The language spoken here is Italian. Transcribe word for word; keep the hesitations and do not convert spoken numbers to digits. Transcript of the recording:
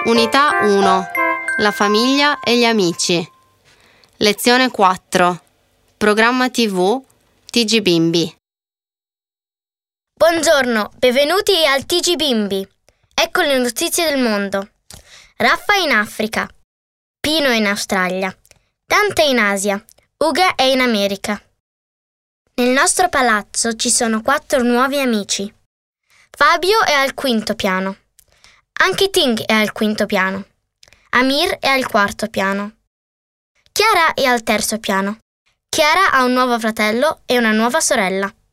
Unità uno. La famiglia e gli amici. Lezione quattro. Programma tivù T G Bimbi. Buongiorno, benvenuti al T G Bimbi. Ecco le notizie del mondo. Raffa in Africa, Pino in Australia, Dante in Asia, Uga è in America. Nel nostro palazzo ci sono quattro nuovi amici. Fabio è al quinto piano. Anche Ting è al quinto piano. Amir è al quarto piano. Chiara è al terzo piano. Chiara ha un nuovo fratello e una nuova sorella.